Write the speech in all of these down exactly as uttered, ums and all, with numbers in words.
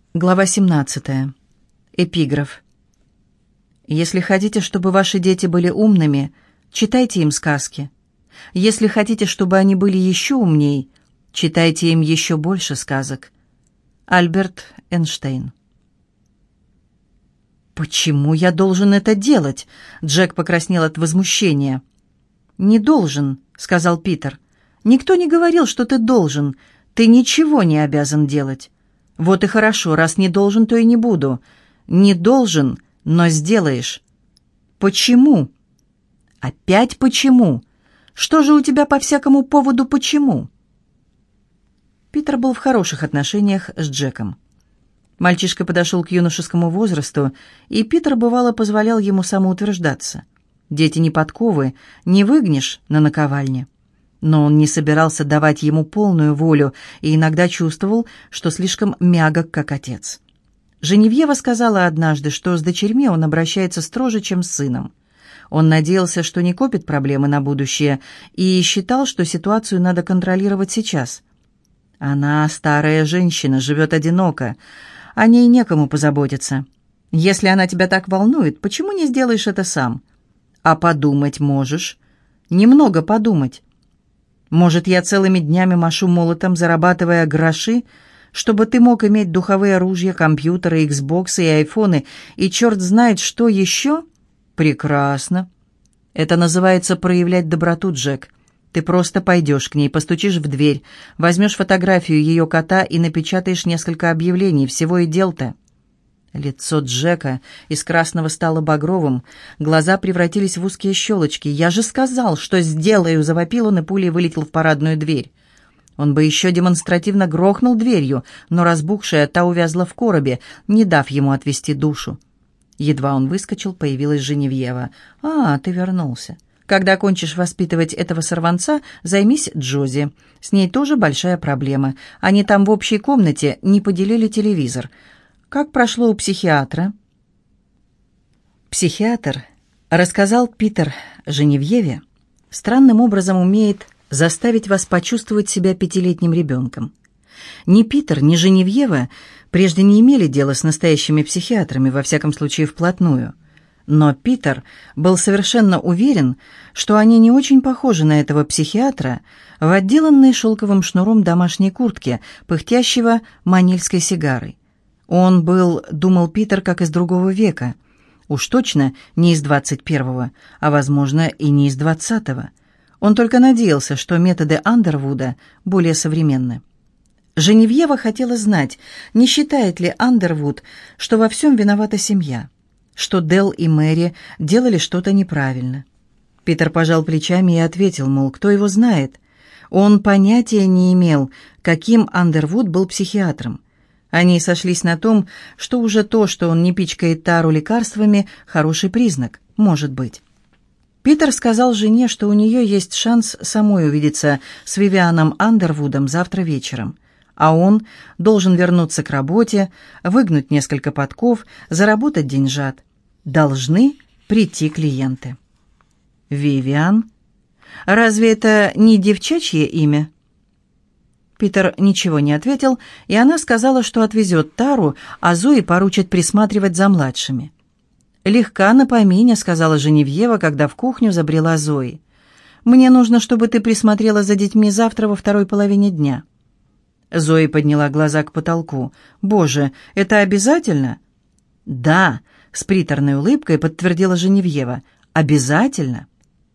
Глава семнадцатая. Эпиграф. Если хотите, чтобы ваши дети были умными, читайте им сказки. Если хотите, чтобы они были еще умней, читайте им еще больше сказок. Альберт Эйнштейн. «Почему я должен это делать?» Джек покраснел от возмущения. «Не должен», — сказал Питер. «Никто не говорил, что ты должен. Ты ничего не обязан делать». «Вот и хорошо, раз не должен, то и не буду». «Не должен, но сделаешь». «Почему?» «Опять почему? Что же у тебя по всякому поводу почему?» Питер был в хороших отношениях с Джеком. Мальчишка подошел к юношескому возрасту, и Питер, бывало, позволял ему самоутверждаться. Дети не подковы, не выгнешь на наковальне. Но он не собирался давать ему полную волю и иногда чувствовал, что слишком мягок, как отец. Женевьева сказала однажды, что с дочерьми он обращается строже, чем с сыном. Он надеялся, что не копит проблемы на будущее, и считал, что ситуацию надо контролировать сейчас. Она старая женщина, живет одиноко, о ней некому позаботиться. Если она тебя так волнует, почему не сделаешь это сам? А подумать можешь? Немного подумать. Может, я целыми днями машу молотом, зарабатывая гроши, чтобы ты мог иметь духовые ружья, компьютеры, иксбоксы и айфоны, и черт знает что еще? Прекрасно. Это называется проявлять доброту, Джек. Ты просто пойдешь к ней, постучишь в дверь, возьмешь фотографию ее кота и напечатаешь несколько объявлений. Всего и дел-то. Лицо Джека из красного стало багровым, глаза превратились в узкие щелочки. «Я же сказал, что сделаю!» — завопил он, и пулей вылетел в парадную дверь. Он бы еще демонстративно грохнул дверью, но разбухшая та увязла в коробе, не дав ему отвести душу. Едва он выскочил, появилась Женевьева. «А, ты вернулся. Когда кончишь воспитывать этого сорванца, займись Джози. С ней тоже большая проблема. Они там в общей комнате не поделили телевизор. Как прошло у психиатра?» Психиатр, рассказал Питер Женевьеве, странным образом умеет заставить вас почувствовать себя пятилетним ребенком. Ни Питер, ни Женевьева прежде не имели дела с настоящими психиатрами, во всяком случае вплотную. Но Питер был совершенно уверен, что они не очень похожи на этого психиатра в отделанной шелковым шнуром домашней куртке, пыхтящего манильской сигарой. Он был, думал Питер, как из другого века. Уж точно не из двадцать первого, а, возможно, и не из двадцатого. Он только надеялся, что методы Андервуда более современны. Женевьева хотела знать, не считает ли Андервуд, что во всем виновата семья, что Делл и Мэри делали что-то неправильно. Питер пожал плечами и ответил, мол, кто его знает. Он понятия не имел, каким Андервуд был психиатром. Они сошлись на том, что уже то, что он не пичкает Тару лекарствами, хороший признак, может быть. Питер сказал жене, что у нее есть шанс самой увидеться с Вивианом Андервудом завтра вечером, а он должен вернуться к работе, выгнуть несколько подков, заработать деньжат. Должны прийти клиенты. Вивиан? Разве это не девчачье имя? Питер ничего не ответил, и она сказала, что отвезет Тару, а Зои поручит присматривать за младшими. «Легка на помине», — сказала Женевьева, когда в кухню забрела Зои. «Мне нужно, чтобы ты присмотрела за детьми завтра во второй половине дня». Зои подняла глаза к потолку. «Боже, это обязательно?» «Да», — с приторной улыбкой подтвердила Женевьева. «Обязательно».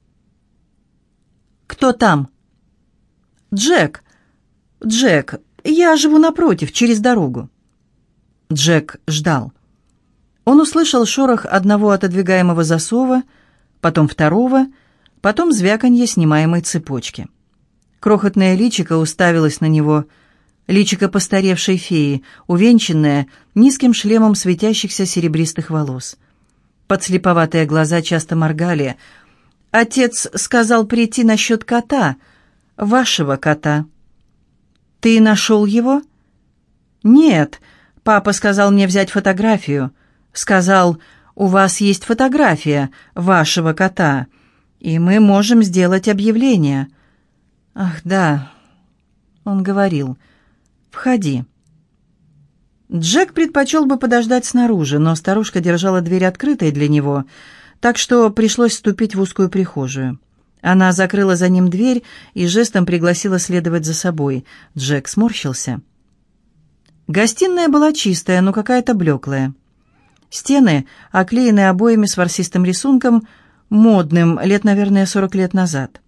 «Кто там?» «Джек». «Джек, я живу напротив, через дорогу». Джек ждал. Он услышал шорох одного отодвигаемого засова, потом второго, потом звяканье снимаемой цепочки. Крохотное личико уставилось на него, личико постаревшей феи, увенчанное низким шлемом светящихся серебристых волос. Подслеповатые глаза часто моргали. «Отец сказал прийти насчет кота, вашего кота». «Ты нашел его?» «Нет, папа сказал мне взять фотографию. Сказал, у вас есть фотография вашего кота, и мы можем сделать объявление». «Ах, да», — он говорил, — «входи». Джек предпочел бы подождать снаружи, но старушка держала дверь открытой для него, так что пришлось ступить в узкую прихожую. Она закрыла за ним дверь и жестом пригласила следовать за собой. Джек сморщился. Гостиная была чистая, но какая-то блеклая. Стены оклеены обоями с ворсистым рисунком, модным, лет, наверное, сорок лет назад.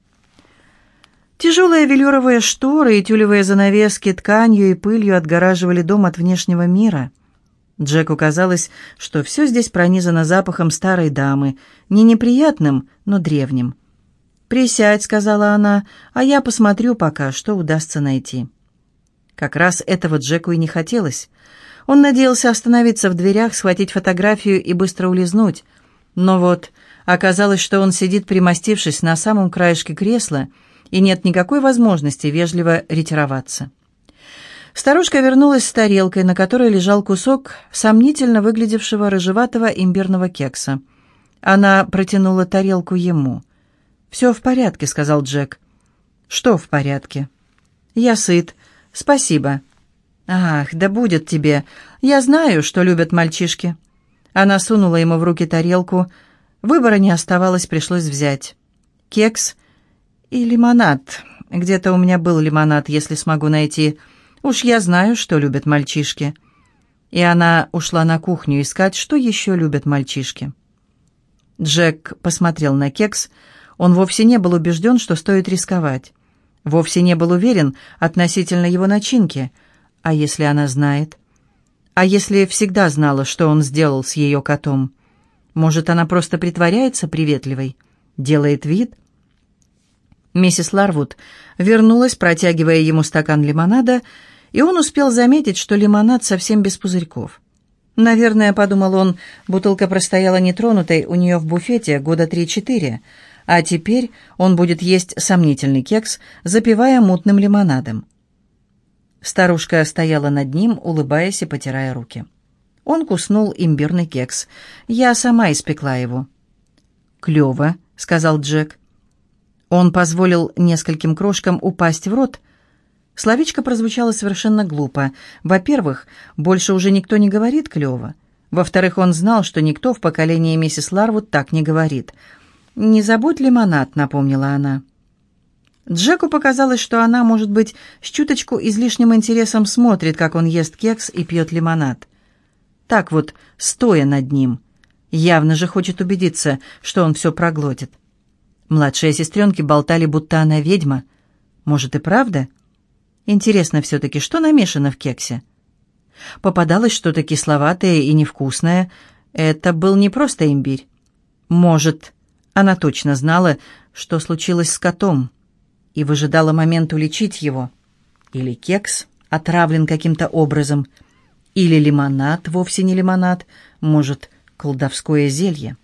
Тяжелые велюровые шторы и тюлевые занавески тканью и пылью отгораживали дом от внешнего мира. Джеку казалось, что все здесь пронизано запахом старой дамы, не неприятным, но древним. «Присядь», — сказала она, — «а я посмотрю пока, что удастся найти». Как раз этого Джеку и не хотелось. Он надеялся остановиться в дверях, схватить фотографию и быстро улизнуть. Но вот оказалось, что он сидит, примостившись на самом краешке кресла, и нет никакой возможности вежливо ретироваться. Старушка вернулась с тарелкой, на которой лежал кусок сомнительно выглядевшего рыжеватого имбирного кекса. Она протянула тарелку ему. «Все в порядке», — сказал Джек. «Что в порядке?» «Я сыт. Спасибо». «Ах, да будет тебе. Я знаю, что любят мальчишки». Она сунула ему в руки тарелку. Выбора не оставалось, пришлось взять. «Кекс и лимонад. Где-то у меня был лимонад, если смогу найти. Уж я знаю, что любят мальчишки». И она ушла на кухню искать, что еще любят мальчишки. Джек посмотрел на кекс. Он вовсе не был убежден, что стоит рисковать. Вовсе не был уверен относительно его начинки. А если она знает? А если всегда знала, что он сделал с ее котом? Может, она просто притворяется приветливой? Делает вид? Миссис Ларвуд вернулась, протягивая ему стакан лимонада, и он успел заметить, что лимонад совсем без пузырьков. Наверное, подумал он, бутылка простояла нетронутой у нее в буфете года три-четыре, а теперь он будет есть сомнительный кекс, запивая мутным лимонадом. Старушка стояла над ним, улыбаясь и потирая руки. Он куснул имбирный кекс. «Я сама испекла его». «Клево», — сказал Джек. Он позволил нескольким крошкам упасть в рот. Словечко прозвучало совершенно глупо. Во-первых, больше уже никто не говорит «клево». Во-вторых, он знал, что никто в поколении миссис Ларвуд так не говорит. «Не забудь лимонад», — напомнила она. Джеку показалось, что она, может быть, с чуточку излишним интересом смотрит, как он ест кекс и пьет лимонад. Так вот, стоя над ним. Явно же хочет убедиться, что он все проглотит. Младшие сестренки болтали, будто она ведьма. Может, и правда? Интересно все-таки, что намешано в кексе? Попадалось что-то кисловатое и невкусное. Это был не просто имбирь. Может, она точно знала, что случилось с котом, и выжидала момент уличить его. Или кекс отравлен каким-то образом, или лимонад вовсе не лимонад, может, колдовское зелье.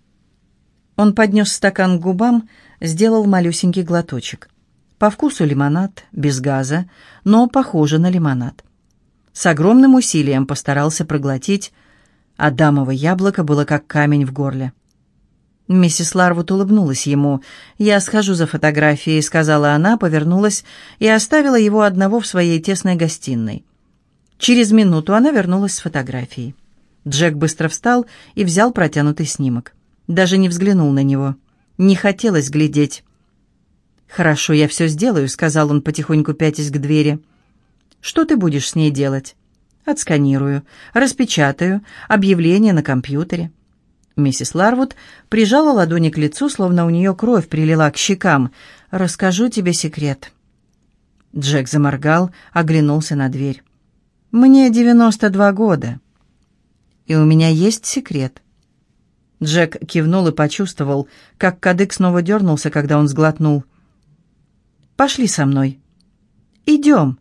Он поднес стакан к губам, сделал малюсенький глоточек. По вкусу лимонад, без газа, но похоже на лимонад. С огромным усилием постарался проглотить, а дамово яблоко было как камень в горле. Миссис Ларвуд улыбнулась ему. «Я схожу за фотографией», — сказала она, повернулась и оставила его одного в своей тесной гостиной. Через минуту она вернулась с фотографией. Джек быстро встал и взял протянутый снимок. Даже не взглянул на него. Не хотелось глядеть. «Хорошо, я все сделаю», — сказал он, потихоньку пятясь к двери. «Что ты будешь с ней делать?» «Отсканирую, распечатаю, объявление на компьютере». Миссис Ларвуд прижала ладони к лицу, словно у нее кровь прилила к щекам. «Расскажу тебе секрет». Джек заморгал, оглянулся на дверь. «Мне девяносто два года, и у меня есть секрет». Джек кивнул и почувствовал, как кадык снова дернулся, когда он сглотнул. «Пошли со мной». «Идем».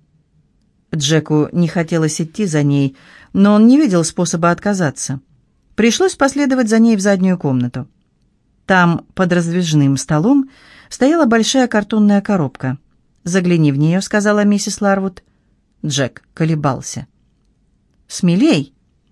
Джеку не хотелось идти за ней, но он не видел способа отказаться. Пришлось последовать за ней в заднюю комнату. Там, под раздвижным столом, стояла большая картонная коробка. «Загляни в нее», — сказала миссис Ларвуд. Джек колебался. «Смелей!»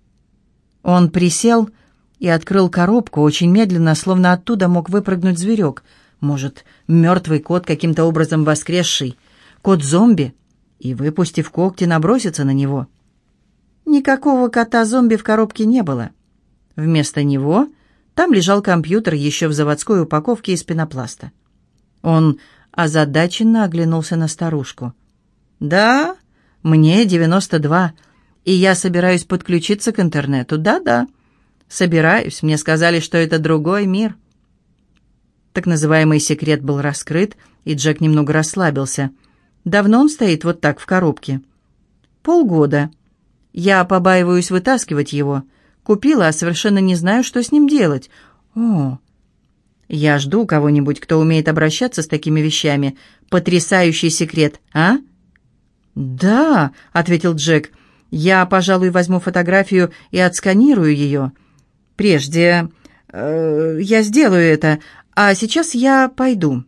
Он присел и открыл коробку очень медленно, словно оттуда мог выпрыгнуть зверек. Может, мертвый кот, каким-то образом воскресший, кот-зомби, и, выпустив когти, набросится на него. никакого кота-зомби в коробке не было. Вместо него там лежал компьютер еще в заводской упаковке из пенопласта. Он озадаченно оглянулся на старушку. «Да, мне девяносто два, и я собираюсь подключиться к интернету. Да-да, собираюсь. Мне сказали, что это другой мир». Так называемый секрет был раскрыт, и Джек немного расслабился. «Давно он стоит вот так в коробке?» «Полгода. Я побаиваюсь вытаскивать его. Купила, а совершенно не знаю, что с ним делать. О, я жду кого-нибудь, кто умеет обращаться с такими вещами. Потрясающий секрет, а?» «Да», — ответил Джек. «Я, пожалуй, возьму фотографию и отсканирую ее. Прежде э, я сделаю это, а сейчас я пойду».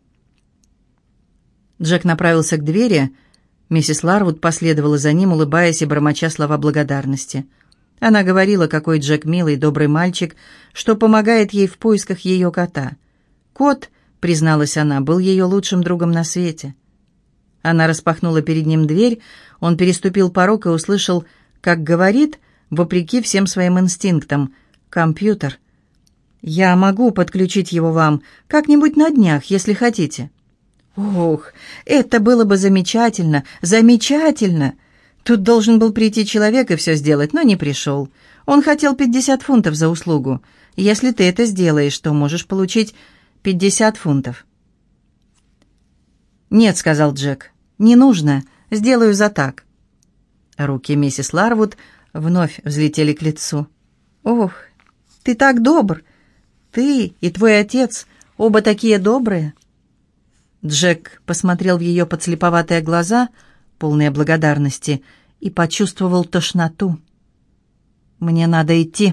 Джек направился к двери. Миссис Ларвуд последовала за ним, улыбаясь и бормоча слова благодарности. Она говорила, какой Джек милый, добрый мальчик, что помогает ей в поисках ее кота. Кот, призналась она, был ее лучшим другом на свете. Она распахнула перед ним дверь, он переступил порог и услышал, как говорит, вопреки всем своим инстинктам, «Компьютер. Я могу подключить его вам как-нибудь на днях, если хотите». «Ох, это было бы замечательно, замечательно!» Тут должен был прийти человек и все сделать, но не пришел. Он хотел пятьдесят фунтов за услугу. Если ты это сделаешь, то можешь получить пятьдесят фунтов. «Нет», — сказал Джек, — «не нужно, сделаю за так». Руки миссис Ларвуд вновь взлетели к лицу. «Ох, ты так добр! Ты и твой отец, оба такие добрые!» Джек посмотрел в ее подслеповатые глаза, полные благодарности, и почувствовал тошноту. «Мне надо идти».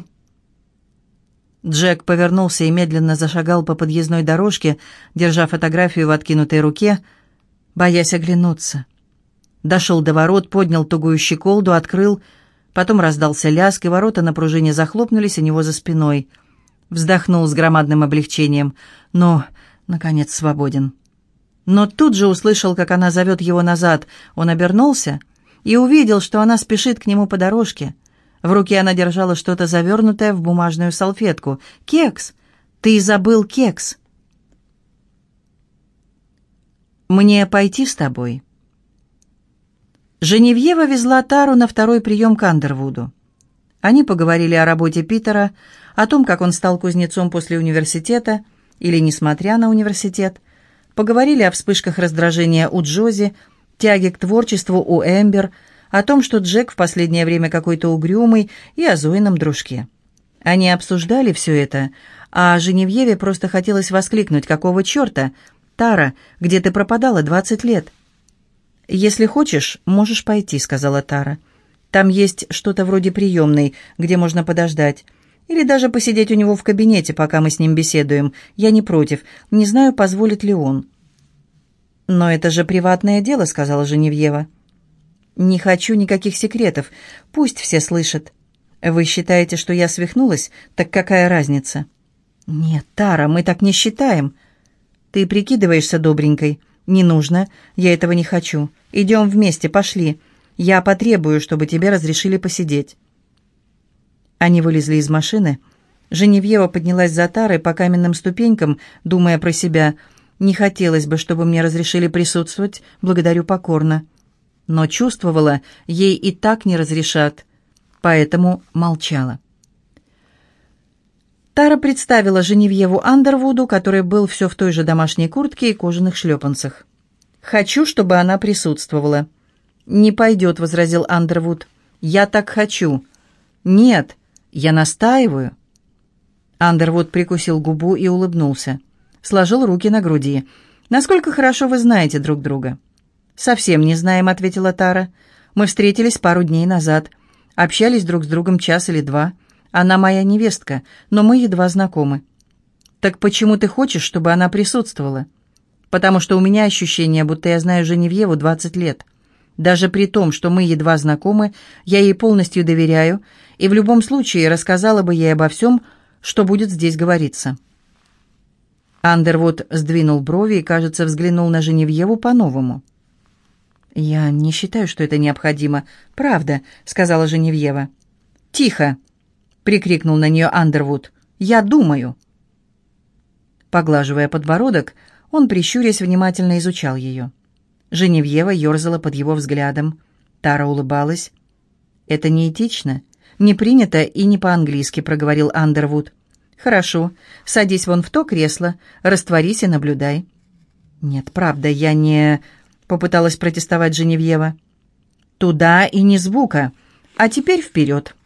Джек повернулся и медленно зашагал по подъездной дорожке, держа фотографию в откинутой руке, боясь оглянуться. Дошел до ворот, поднял тугую щеколду, открыл, потом раздался лязг, и ворота на пружине захлопнулись у него за спиной. Вздохнул с громадным облегчением, но, наконец, свободен. Но тут же услышал, как она зовет его назад. Он обернулся и увидел, что она спешит к нему по дорожке. В руке она держала что-то завернутое в бумажную салфетку. «Кекс! Ты забыл кекс!» «Мне пойти с тобой?» Женевьева везла Тару на второй прием к Андервуду. Они поговорили о работе Питера, о том, как он стал кузнецом после университета, или несмотря на университет. Поговорили о вспышках раздражения у Джози, тяге к творчеству у Эмбер, о том, что Джек в последнее время какой-то угрюмый, и о Зоином дружке. Они обсуждали все это, а Женевьеве просто хотелось воскликнуть: «Какого черта? Тара, где ты пропадала двадцать лет?» «Если хочешь, можешь пойти», — сказала Тара. «Там есть что-то вроде приемной, где можно подождать. Или даже посидеть у него в кабинете, пока мы с ним беседуем. Я не против. Не знаю, позволит ли он». «Но это же приватное дело», — сказала Женевьева. «Не хочу никаких секретов. Пусть все слышат. Вы считаете, что я свихнулась? Так какая разница?» «Нет, Тара, мы так не считаем. Ты прикидываешься добренькой. Не нужно. Я этого не хочу. Идем вместе, пошли. Я потребую, чтобы тебе разрешили посидеть». Они вылезли из машины. Женевьева поднялась за Тарой по каменным ступенькам, думая про себя: «Не хотелось бы, чтобы мне разрешили присутствовать, благодарю покорно». Но чувствовала, ей и так не разрешат, поэтому молчала. Тара представила Женевьеву Андервуду, который был все в той же домашней куртке и кожаных шлепанцах. «Хочу, чтобы она присутствовала». «Не пойдет», — возразил Андервуд. «Я так хочу». «Нет, я настаиваю». Андервуд прикусил губу и улыбнулся. Сложил руки на груди. «Насколько хорошо вы знаете друг друга?» «Совсем не знаем», — ответила Тара. «Мы встретились пару дней назад. Общались друг с другом час или два. Она моя невестка, но мы едва знакомы». «Так почему ты хочешь, чтобы она присутствовала?» «Потому что у меня ощущение, будто я знаю Женевьеву двадцать лет. Даже при том, что мы едва знакомы, я ей полностью доверяю, и в любом случае рассказала бы ей обо всем, что будет здесь говориться». Андервуд сдвинул брови и, кажется, взглянул на Женевьеву по-новому. «Я не считаю, что это необходимо. Правда», — сказала Женевьева. «Тихо!» — прикрикнул на нее Андервуд. «Я думаю!» Поглаживая подбородок, он, прищурясь, внимательно изучал ее. Женевьева ерзала под его взглядом. Тара улыбалась. «Это неэтично, не принято и не по-английски», — проговорил Андервуд. «Хорошо, садись вон в то кресло, растворись и наблюдай». «Нет, правда, я не...» — попыталась протестовать Женевьева. «Туда и ни звука. А теперь вперед».